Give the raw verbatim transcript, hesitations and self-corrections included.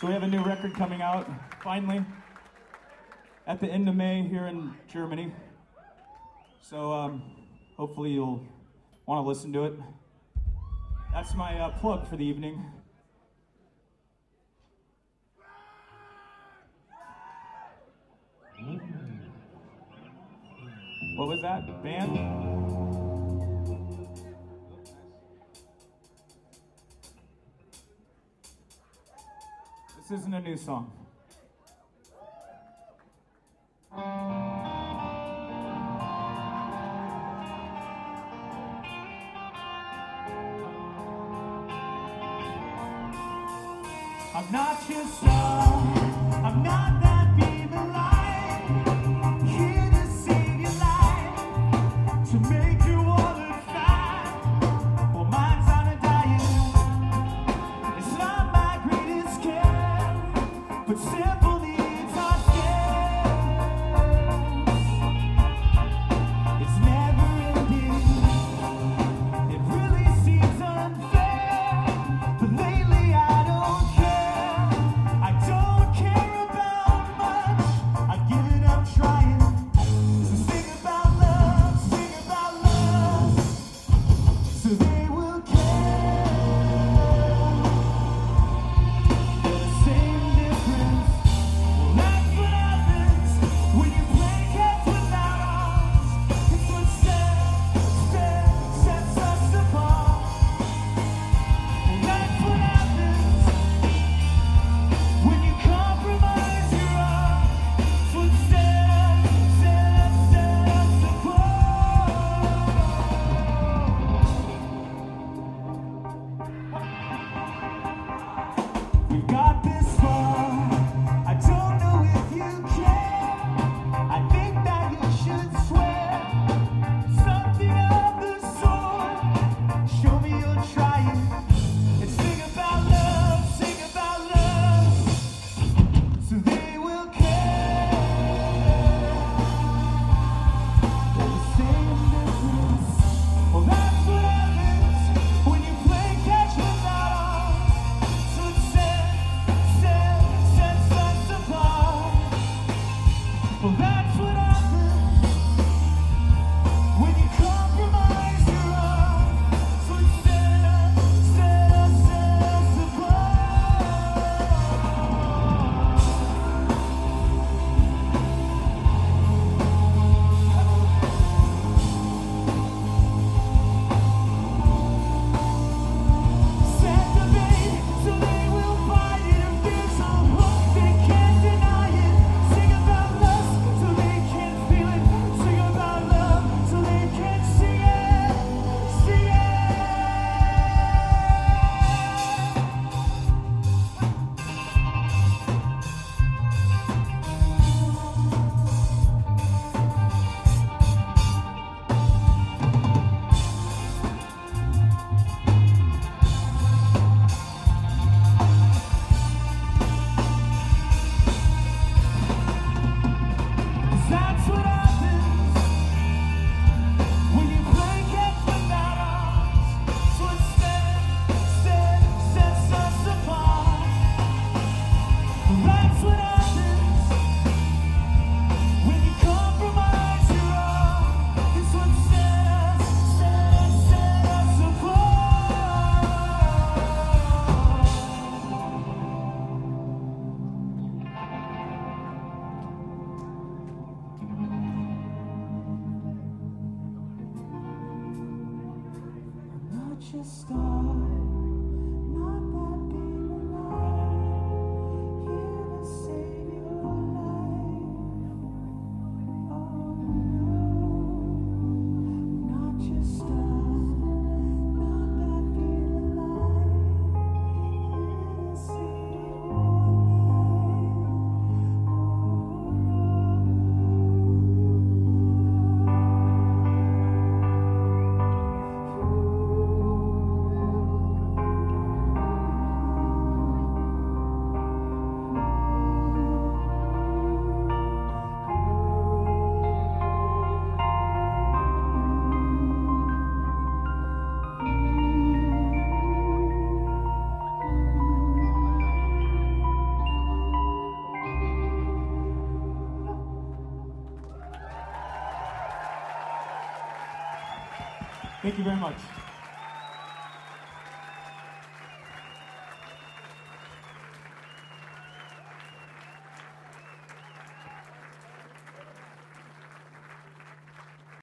So we have a new record coming out, finally, at the end of May here in Germany. So um, hopefully you'll want to listen to it. That's my uh, plug for the evening. What was that? Band? This isn't a new song. I'm not your star, I'm not that feeling line, here to save your life, to make your wallet fine, well mine's on a diet, it's not my greatest care, but simple needs are scarce, it's never ending, it really seems unfair, but lately I don't care. I don't care about much, I've given up trying. So sing about love, sing about love, so they will care. They're the same difference. Well, that's what happens when you play catch without arms. It's what sets, sets, sets us apart. Well, that's what happens when you compromise your own, it's what sets, sets, sets us apart. We've got this far, I don't know if you care, I think that you should swear, something of the sort, show me you're trying, and sing about love, sing about love, so they will care. They're the same difference. Well, that's what happens when you play catch without arms. So it sets, sets, sets us apart. Well, that's what happens when you compromise your own. So it sets, sets, sets apart. Set the bait so they will find it. If there's a hook, they can't deny it. Sing about lust so they can't feel it. Sing about love so they can't see it. See it. That's what happens when you play catch without arms. It's what sets, sets, sets us apart. That's what happens when you compromise your own. It's what sets, sets, sets us apart. I'm not your star, not that being alive, here to save your life. Oh no, not your star, not that being alive, here to save your life. Thank you very much.